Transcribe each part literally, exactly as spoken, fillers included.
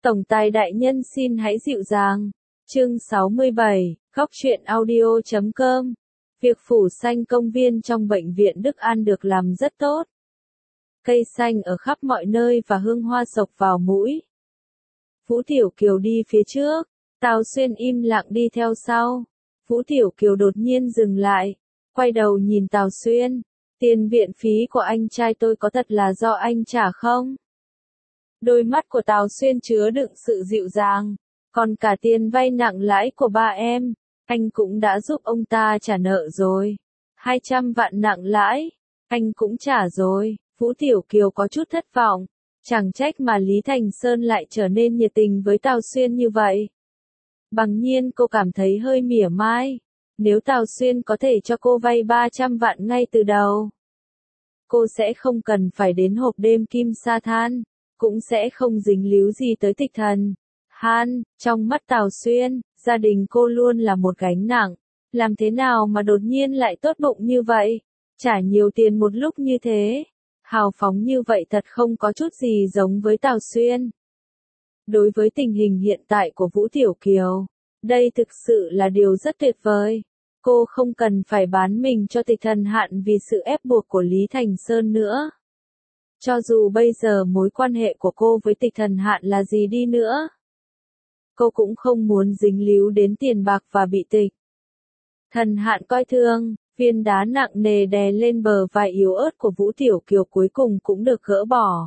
Tổng tài đại nhân xin hãy dịu dàng. Chương sáu mươi bảy, góc truyện audio chấm com. Việc phủ xanh công viên trong bệnh viện Đức An được làm rất tốt. Cây xanh ở khắp mọi nơi và hương hoa sộc vào mũi. Vũ Tiểu Kiều đi phía trước, Tào Xuyên im lặng đi theo sau. Vũ Tiểu Kiều đột nhiên dừng lại, quay đầu nhìn Tào Xuyên. Tiền viện phí của anh trai tôi có thật là do anh trả không? Đôi mắt của Tào Xuyên chứa đựng sự dịu dàng. Còn cả tiền vay nặng lãi của ba em, anh cũng đã giúp ông ta trả nợ rồi. hai trăm vạn nặng lãi, anh cũng trả rồi. Vũ Tiểu Kiều có chút thất vọng. Chẳng trách mà Lý Thành Sơn lại trở nên nhiệt tình với Tào Xuyên như vậy. Bằng nhiên cô cảm thấy hơi mỉa mai. Nếu Tào Xuyên có thể cho cô vay ba trăm vạn ngay từ đầu, cô sẽ không cần phải đến hộp đêm Kim Sa Than, cũng sẽ không dính líu gì tới Tịch Thần Han. Trong mắt Tào Xuyên, gia đình cô luôn là một gánh nặng. Làm thế nào mà đột nhiên lại tốt bụng như vậy? Trả nhiều tiền một lúc như thế, hào phóng như vậy thật không có chút gì giống với Tào Xuyên. Đối với tình hình hiện tại của Vũ Tiểu Kiều, đây thực sự là điều rất tuyệt vời. Cô không cần phải bán mình cho Tịch Thần Hạn vì sự ép buộc của Lý Thành Sơn nữa. Cho dù bây giờ mối quan hệ của cô với Tịch Thần Hạn là gì đi nữa, cô cũng không muốn dính líu đến tiền bạc và bị Tịch Thần Hạn coi thường. Viên đá nặng nề đè lên bờ vai yếu ớt của Vũ Tiểu Kiều cuối cùng cũng được gỡ bỏ.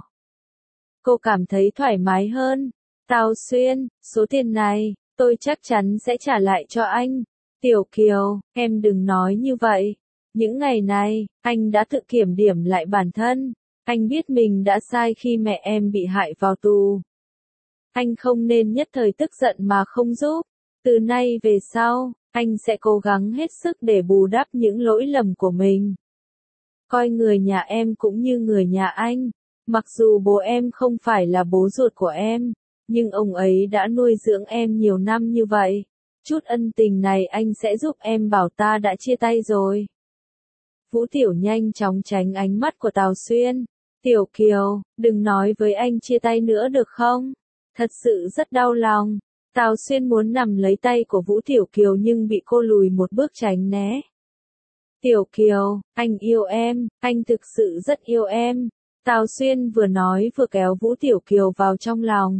Cô cảm thấy thoải mái hơn. Tào Xuyên, số tiền này, tôi chắc chắn sẽ trả lại cho anh. Tiểu Kiều, em đừng nói như vậy. Những ngày này, anh đã tự kiểm điểm lại bản thân. Anh biết mình đã sai khi mẹ em bị hại vào tù. Anh không nên nhất thời tức giận mà không giúp. Từ nay về sau, anh sẽ cố gắng hết sức để bù đắp những lỗi lầm của mình. Coi người nhà em cũng như người nhà anh. Mặc dù bố em không phải là bố ruột của em, nhưng ông ấy đã nuôi dưỡng em nhiều năm như vậy. Chút ân tình này anh sẽ giúp em bảo ta đã chia tay rồi. Vũ Tiểu nhanh chóng tránh ánh mắt của Tào Xuyên. Tiểu Kiều, đừng nói với anh chia tay nữa được không? Thật sự rất đau lòng. Tào Xuyên muốn nắm lấy tay của Vũ Tiểu Kiều nhưng bị cô lùi một bước tránh né. Tiểu Kiều, anh yêu em, anh thực sự rất yêu em. Tào Xuyên vừa nói vừa kéo Vũ Tiểu Kiều vào trong lòng.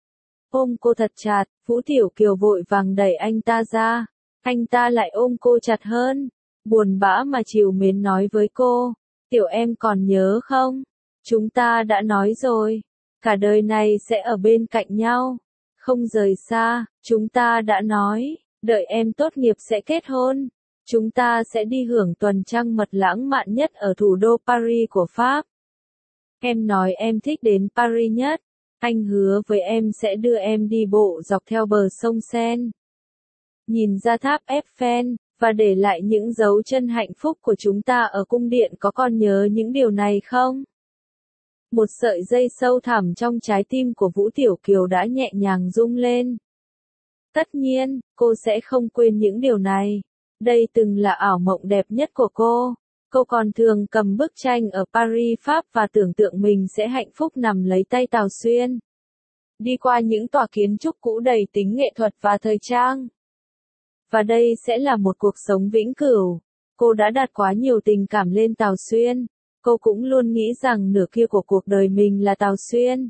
Ôm cô thật chặt, Vũ Tiểu Kiều vội vàng đẩy anh ta ra. Anh ta lại ôm cô chặt hơn. Buồn bã mà trìu mến nói với cô. Tiểu em còn nhớ không? Chúng ta đã nói rồi. Cả đời này sẽ ở bên cạnh nhau. Không rời xa, chúng ta đã nói. Đợi em tốt nghiệp sẽ kết hôn. Chúng ta sẽ đi hưởng tuần trăng mật lãng mạn nhất ở thủ đô Paris của Pháp. Em nói em thích đến Paris nhất. Anh hứa với em sẽ đưa em đi bộ dọc theo bờ sông Seine, nhìn ra tháp Eiffel, và để lại những dấu chân hạnh phúc của chúng ta ở cung điện. Có còn nhớ những điều này không? Một sợi dây sâu thẳm trong trái tim của Vũ Tiểu Kiều đã nhẹ nhàng rung lên. Tất nhiên, cô sẽ không quên những điều này. Đây từng là ảo mộng đẹp nhất của cô. Cô còn thường cầm bức tranh ở Paris, Pháp và tưởng tượng mình sẽ hạnh phúc nằm lấy tay Tào Xuyên. Đi qua những tòa kiến trúc cũ đầy tính nghệ thuật và thời trang. Và đây sẽ là một cuộc sống vĩnh cửu. Cô đã đặt quá nhiều tình cảm lên Tào Xuyên. Cô cũng luôn nghĩ rằng nửa kia của cuộc đời mình là Tào Xuyên.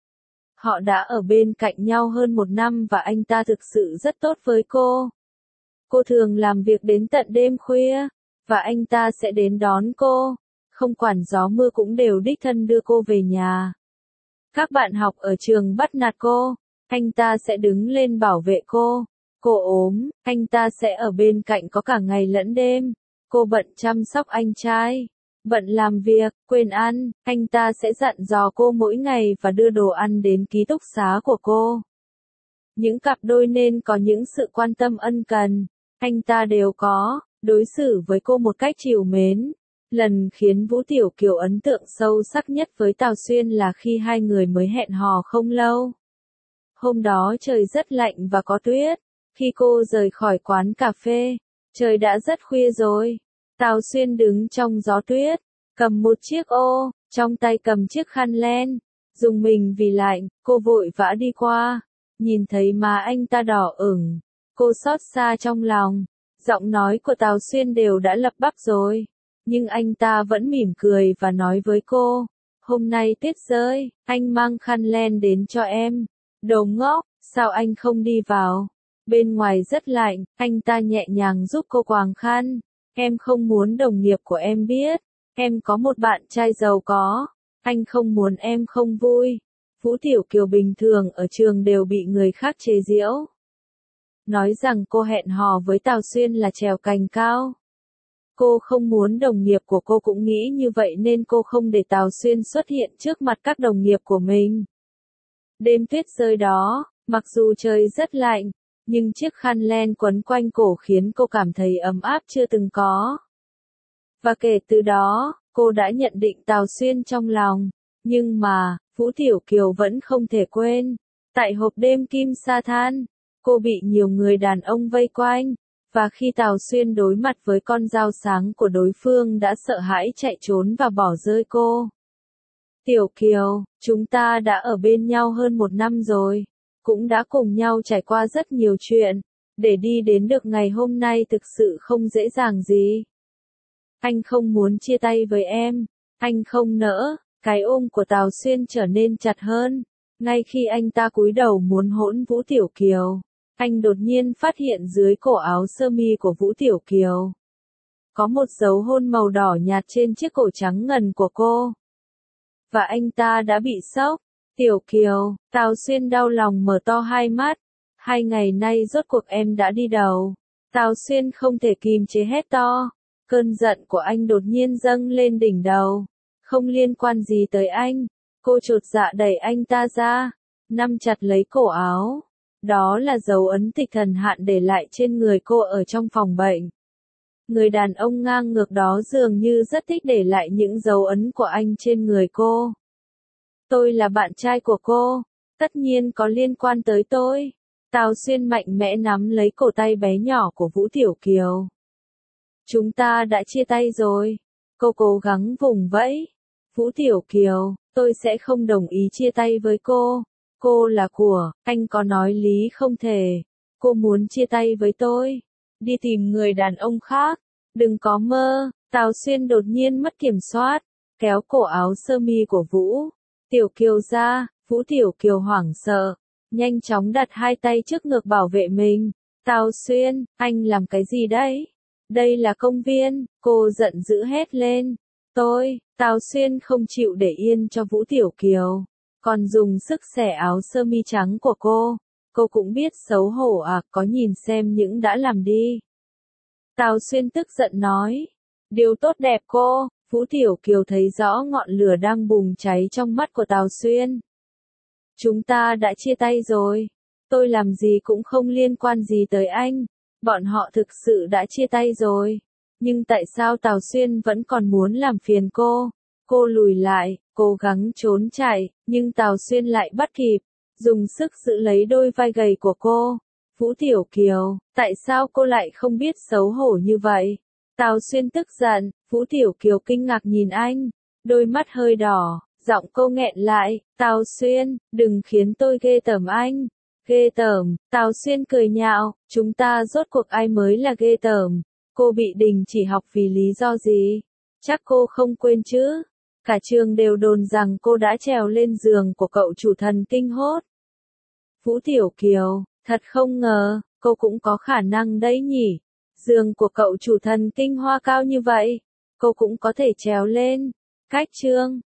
Họ đã ở bên cạnh nhau hơn một năm và anh ta thực sự rất tốt với cô. Cô thường làm việc đến tận đêm khuya, và anh ta sẽ đến đón cô. Không quản gió mưa cũng đều đích thân đưa cô về nhà. Các bạn học ở trường bắt nạt cô, anh ta sẽ đứng lên bảo vệ cô. Cô ốm, anh ta sẽ ở bên cạnh có cả ngày lẫn đêm. Cô bận chăm sóc anh trai. Bận làm việc, quên ăn, anh ta sẽ dặn dò cô mỗi ngày và đưa đồ ăn đến ký túc xá của cô. Những cặp đôi nên có những sự quan tâm ân cần, anh ta đều có, đối xử với cô một cách trìu mến. Lần khiến Vũ Tiểu Kiều ấn tượng sâu sắc nhất với Tào Xuyên là khi hai người mới hẹn hò không lâu. Hôm đó trời rất lạnh và có tuyết. Khi cô rời khỏi quán cà phê, trời đã rất khuya rồi. Tào Xuyên đứng trong gió tuyết, cầm một chiếc ô, trong tay cầm chiếc khăn len. Dùng mình vì lạnh, cô vội vã đi qua. Nhìn thấy má anh ta đỏ ửng. Cô xót xa trong lòng. Giọng nói của Tào Xuyên đều đã lắp bắp rồi. Nhưng anh ta vẫn mỉm cười và nói với cô. Hôm nay tuyết rơi, anh mang khăn len đến cho em. Đồ ngốc, sao anh không đi vào? Bên ngoài rất lạnh, anh ta nhẹ nhàng giúp cô quàng khăn. Em không muốn đồng nghiệp của em biết. Em có một bạn trai giàu có. Anh không muốn em không vui. Vũ Tiểu Kiều bình thường ở trường đều bị người khác chế giễu. Nói rằng cô hẹn hò với Tào Xuyên là trèo cành cao. Cô không muốn đồng nghiệp của cô cũng nghĩ như vậy nên cô không để Tào Xuyên xuất hiện trước mặt các đồng nghiệp của mình. Đêm tuyết rơi đó, mặc dù trời rất lạnh, nhưng chiếc khăn len quấn quanh cổ khiến cô cảm thấy ấm áp chưa từng có. Và kể từ đó, cô đã nhận định Tào Xuyên trong lòng. Nhưng mà, Vũ Tiểu Kiều vẫn không thể quên. Tại hộp đêm Kim Sa Than, cô bị nhiều người đàn ông vây quanh. Và khi Tào Xuyên đối mặt với con dao sáng của đối phương đã sợ hãi chạy trốn và bỏ rơi cô. Tiểu Kiều, chúng ta đã ở bên nhau hơn một năm rồi. Cũng đã cùng nhau trải qua rất nhiều chuyện. Để đi đến được ngày hôm nay thực sự không dễ dàng gì. Anh không muốn chia tay với em. Anh không nỡ. Cái ôm của Tào Xuyên trở nên chặt hơn. Ngay khi anh ta cúi đầu muốn hỗn Vũ Tiểu Kiều, anh đột nhiên phát hiện dưới cổ áo sơ mi của Vũ Tiểu Kiều có một dấu hôn màu đỏ nhạt trên chiếc cổ trắng ngần của cô. Và anh ta đã bị sốc. Tiểu Kiều, Tào Xuyên đau lòng mở to hai mắt. Hai ngày nay rốt cuộc em đã đi đâu? Tào Xuyên không thể kìm chế hét to. Cơn giận của anh đột nhiên dâng lên đỉnh đầu. Không liên quan gì tới anh. Cô chột dạ đẩy anh ta ra, nắm chặt lấy cổ áo. Đó là dấu ấn tịch thần hạn để lại trên người cô ở trong phòng bệnh. Người đàn ông ngang ngược đó dường như rất thích để lại những dấu ấn của anh trên người cô. Tôi là bạn trai của cô, tất nhiên có liên quan tới tôi. Tào Xuyên mạnh mẽ nắm lấy cổ tay bé nhỏ của Vũ Tiểu Kiều. Chúng ta đã chia tay rồi. Cô cố gắng vùng vẫy. Vũ Tiểu Kiều, tôi sẽ không đồng ý chia tay với cô. Cô là của, anh có nói lý không thể. Cô muốn chia tay với tôi. Đi tìm người đàn ông khác. Đừng có mơ. Tào Xuyên đột nhiên mất kiểm soát. Kéo cổ áo sơ mi của Vũ Tiểu Kiều ra. Vũ Tiểu Kiều hoảng sợ. Nhanh chóng đặt hai tay trước ngực bảo vệ mình. Tào Xuyên, anh làm cái gì đấy? Đây là công viên. Cô giận dữ hét lên. Tôi, Tào Xuyên không chịu để yên cho Vũ Tiểu Kiều. Còn dùng sức xẻ áo sơ mi trắng của cô. Cô cũng biết xấu hổ à, có nhìn xem những đã làm đi. Tào Xuyên tức giận nói. Điều tốt đẹp cô. Vũ Tiểu Kiều thấy rõ ngọn lửa đang bùng cháy trong mắt của Tào Xuyên. Chúng ta đã chia tay rồi. Tôi làm gì cũng không liên quan gì tới anh. Bọn họ thực sự đã chia tay rồi. Nhưng tại sao Tào Xuyên vẫn còn muốn làm phiền cô? Cô lùi lại, cố gắng trốn chạy, nhưng Tào Xuyên lại bắt kịp, dùng sức giữ lấy đôi vai gầy của cô. Vũ Tiểu Kiều, tại sao cô lại không biết xấu hổ như vậy? Tào Xuyên tức giận, Vũ Tiểu Kiều kinh ngạc nhìn anh, đôi mắt hơi đỏ, giọng cô nghẹn lại, Tào Xuyên, đừng khiến tôi ghê tởm anh. Ghê tởm, Tào Xuyên cười nhạo, chúng ta rốt cuộc ai mới là ghê tởm? Cô bị đình chỉ học vì lý do gì? Chắc cô không quên chứ? Cả trường đều đồn rằng cô đã trèo lên giường của cậu chủ thần kinh hốt. Vũ Tiểu Kiều, thật không ngờ, cô cũng có khả năng đấy nhỉ. Giường của cậu chủ thần kinh hoa cao như vậy, cô cũng có thể trèo lên. Cách chương